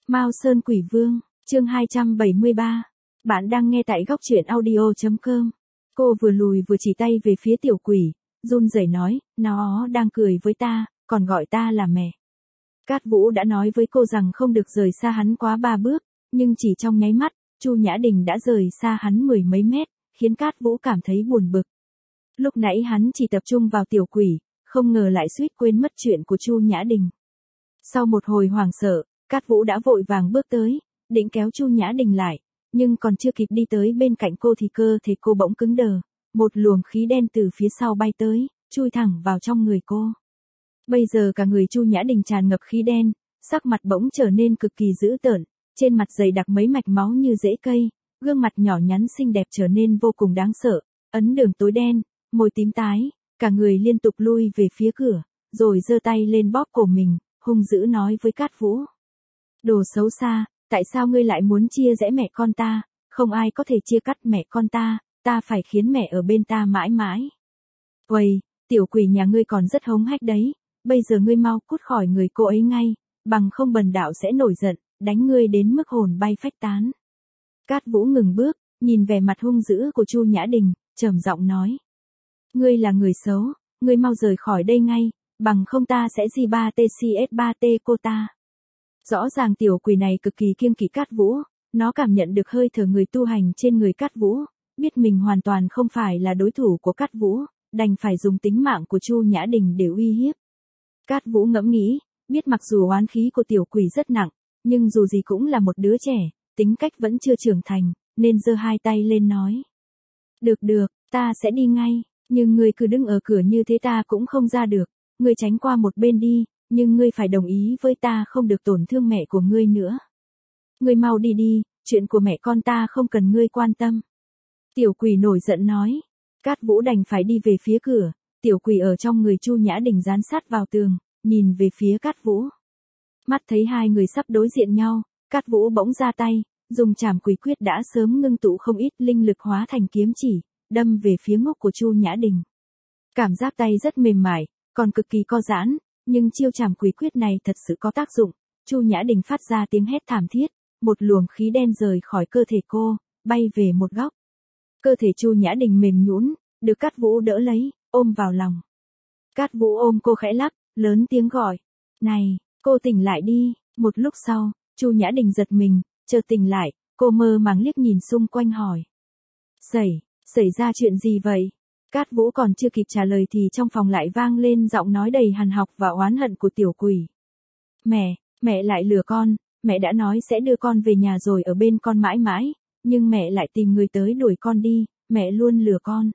Mao Sơn Quỷ Vương, chương 273. Bạn đang nghe tại góc truyện audio.com. Cô vừa lùi vừa chỉ tay về phía tiểu quỷ, run rẩy nói, nó đang cười với ta, còn gọi ta là mẹ. Cát Vũ đã nói với cô rằng không được rời xa hắn quá 3 bước, nhưng chỉ trong nháy mắt, Chu Nhã Đình đã rời xa hắn 10 mấy mét, khiến Cát Vũ cảm thấy buồn bực. Lúc nãy hắn chỉ tập trung vào tiểu quỷ, không ngờ lại suýt quên mất chuyện của Chu Nhã Đình. Sau một hồi hoảng sợ, Cát Vũ đã vội vàng bước tới, định kéo Chu Nhã Đình lại, nhưng còn chưa kịp đi tới bên cạnh cô thì cơ thể cô bỗng cứng đờ, một luồng khí đen từ phía sau bay tới, chui thẳng vào trong người cô. Bây giờ cả người Chu Nhã Đình tràn ngập khí đen, sắc mặt bỗng trở nên cực kỳ dữ tợn, trên mặt dày đặc mấy mạch máu như rễ cây, gương mặt nhỏ nhắn xinh đẹp trở nên vô cùng đáng sợ, ấn đường tối đen, môi tím tái, cả người liên tục lui về phía cửa, rồi giơ tay lên bóp cổ mình, hung dữ nói với Cát Vũ. Đồ xấu xa, tại sao ngươi lại muốn chia rẽ mẹ con ta, không ai có thể chia cắt mẹ con ta phải khiến mẹ ở bên ta mãi mãi. Uầy, tiểu quỷ nhà ngươi còn rất hống hách đấy, bây giờ ngươi mau cút khỏi người cô ấy ngay, bằng không bần đạo sẽ nổi giận, đánh ngươi đến mức hồn bay phách tán. Cát Vũ ngừng bước, nhìn vẻ mặt hung dữ của Chu Nhã Đình, trầm giọng nói. Ngươi là người xấu, ngươi mau rời khỏi đây ngay, bằng không ta sẽ G3TCS3T cô ta. Rõ ràng tiểu quỷ này cực kỳ kiêng kỵ Cát Vũ, nó cảm nhận được hơi thở người tu hành trên người Cát Vũ, biết mình hoàn toàn không phải là đối thủ của Cát Vũ, đành phải dùng tính mạng của Chu Nhã Đình để uy hiếp. Cát Vũ ngẫm nghĩ, biết mặc dù oán khí của tiểu quỷ rất nặng, nhưng dù gì cũng là một đứa trẻ, tính cách vẫn chưa trưởng thành, nên giơ hai tay lên nói. Được, ta sẽ đi ngay, nhưng ngươi cứ đứng ở cửa như thế ta cũng không ra được, ngươi tránh qua một bên đi, nhưng ngươi phải đồng ý với ta không được tổn thương mẹ của ngươi nữa. Ngươi mau đi, chuyện của mẹ con ta không cần ngươi quan tâm. Tiểu quỷ nổi giận nói. Cát Vũ đành phải đi về phía cửa, tiểu quỷ ở trong người Chu Nhã Đình dán sát vào tường, nhìn về phía Cát Vũ. Mắt thấy hai người sắp đối diện nhau, Cát Vũ bỗng ra tay, dùng trảm quỷ quyết đã sớm ngưng tụ không ít linh lực hóa thành kiếm chỉ, đâm về phía ngốc của Chu Nhã Đình. Cảm giác tay rất mềm mại, còn cực kỳ co giãn, nhưng chiêu trảm quỷ quyết này thật sự có tác dụng. Chu Nhã Đình phát ra tiếng hét thảm thiết, một luồng khí đen rời khỏi cơ thể cô, bay về một góc. Cơ thể Chu Nhã Đình mềm nhũn, được Cát Vũ đỡ lấy, ôm vào lòng. Cát Vũ ôm cô khẽ lắc, lớn tiếng gọi. Này, cô tỉnh lại đi. Một lúc sau, Chu Nhã Đình giật mình, chợt tỉnh lại, cô mơ màng liếc nhìn xung quanh hỏi. Xảy ra chuyện gì vậy? Cát Vũ còn chưa kịp trả lời thì trong phòng lại vang lên giọng nói đầy hằn học và oán hận của tiểu quỷ. Mẹ lại lừa con, mẹ đã nói sẽ đưa con về nhà rồi ở bên con mãi mãi, nhưng mẹ lại tìm người tới đuổi con đi, mẹ luôn lừa con.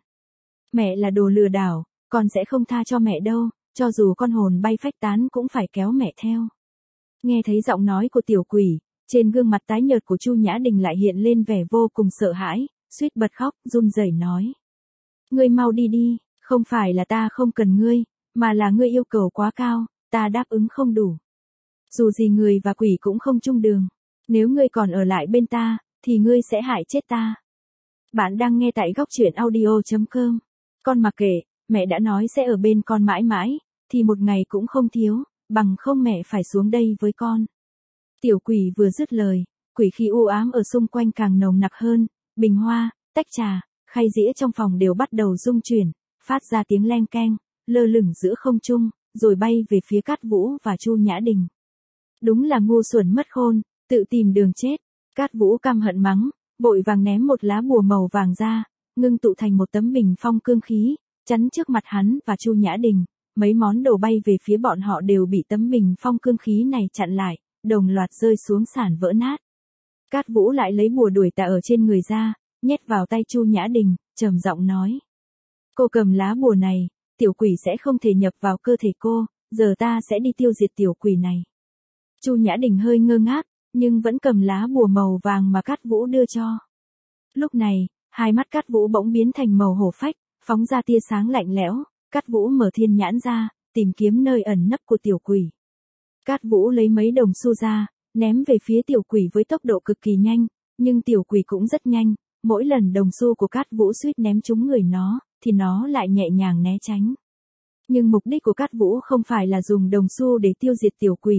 Mẹ là đồ lừa đảo, con sẽ không tha cho mẹ đâu, cho dù con hồn bay phách tán cũng phải kéo mẹ theo. Nghe thấy giọng nói của tiểu quỷ, trên gương mặt tái nhợt của Chu Nhã Đình lại hiện lên vẻ vô cùng sợ hãi, suýt bật khóc, run rẩy nói. Ngươi mau đi, không phải là ta không cần ngươi, mà là ngươi yêu cầu quá cao, ta đáp ứng không đủ. Dù gì người và quỷ cũng không chung đường, nếu ngươi còn ở lại bên ta, thì ngươi sẽ hại chết ta. Bạn đang nghe tại góc truyện audio.com. Con mặc kệ, mẹ đã nói sẽ ở bên con mãi mãi, thì một ngày cũng không thiếu, bằng không mẹ phải xuống đây với con. Tiểu quỷ vừa dứt lời, quỷ khí u ám ở xung quanh càng nồng nặc hơn, bình hoa, tách trà, khay dĩa trong phòng đều bắt đầu rung chuyển, phát ra tiếng leng keng, lơ lửng giữa không trung, rồi bay về phía Cát Vũ và Chu Nhã Đình. Đúng là ngu xuẩn mất khôn, tự tìm đường chết. Cát Vũ căm hận mắng, vội vàng ném một lá bùa màu vàng ra, ngưng tụ thành một tấm bình phong cương khí, chắn trước mặt hắn và Chu Nhã Đình. Mấy món đồ bay về phía bọn họ đều bị tấm bình phong cương khí này chặn lại, đồng loạt rơi xuống sàn vỡ nát. Cát Vũ lại lấy bùa đuổi tà ở trên người ra, nhét vào tay Chu Nhã Đình, trầm giọng nói. Cô cầm lá bùa này, tiểu quỷ sẽ không thể nhập vào cơ thể cô, giờ ta sẽ đi tiêu diệt tiểu quỷ này. Chu Nhã Đình hơi ngơ ngác, nhưng vẫn cầm lá bùa màu vàng mà Cát Vũ đưa cho. Lúc này, hai mắt Cát Vũ bỗng biến thành màu hổ phách, phóng ra tia sáng lạnh lẽo. Cát Vũ mở thiên nhãn ra, tìm kiếm nơi ẩn nấp của tiểu quỷ. Cát Vũ lấy mấy đồng xu ra, ném về phía tiểu quỷ với tốc độ cực kỳ nhanh, nhưng tiểu quỷ cũng rất nhanh, mỗi lần đồng xu của Cát Vũ suýt ném trúng người nó, thì nó lại nhẹ nhàng né tránh. Nhưng mục đích của Cát Vũ không phải là dùng đồng xu để tiêu diệt tiểu quỷ,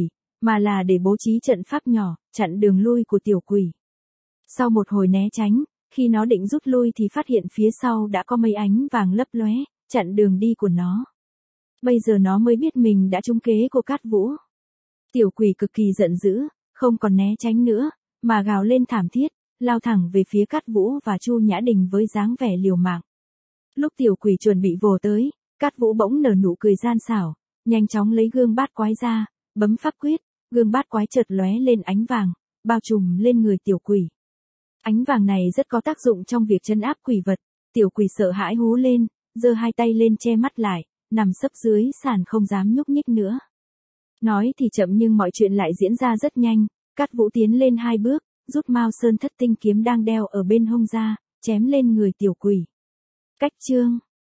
mà là để bố trí trận pháp nhỏ, chặn đường lui của tiểu quỷ. Sau một hồi né tránh, khi nó định rút lui thì phát hiện phía sau đã có mấy ánh vàng lấp lóe, chặn đường đi của nó. Bây giờ nó mới biết mình đã trúng kế của Cát Vũ. Tiểu quỷ cực kỳ giận dữ, không còn né tránh nữa, mà gào lên thảm thiết, lao thẳng về phía Cát Vũ và Chu Nhã Đình với dáng vẻ liều mạng. Lúc tiểu quỷ chuẩn bị vồ tới, Cát Vũ bỗng nở nụ cười gian xảo, nhanh chóng lấy gương bát quái ra, bấm pháp quyết, gương bát quái chợt lóe lên ánh vàng, bao trùm lên người tiểu quỷ. Ánh vàng này rất có tác dụng trong việc trấn áp quỷ vật, tiểu quỷ sợ hãi hú lên, giơ hai tay lên che mắt lại, nằm sấp dưới sàn không dám nhúc nhích nữa. Nói thì chậm nhưng mọi chuyện lại diễn ra rất nhanh, Cát Vũ tiến lên 2 bước, rút Mao Sơn Thất Tinh kiếm đang đeo ở bên hông ra, chém lên người tiểu quỷ. Cách chương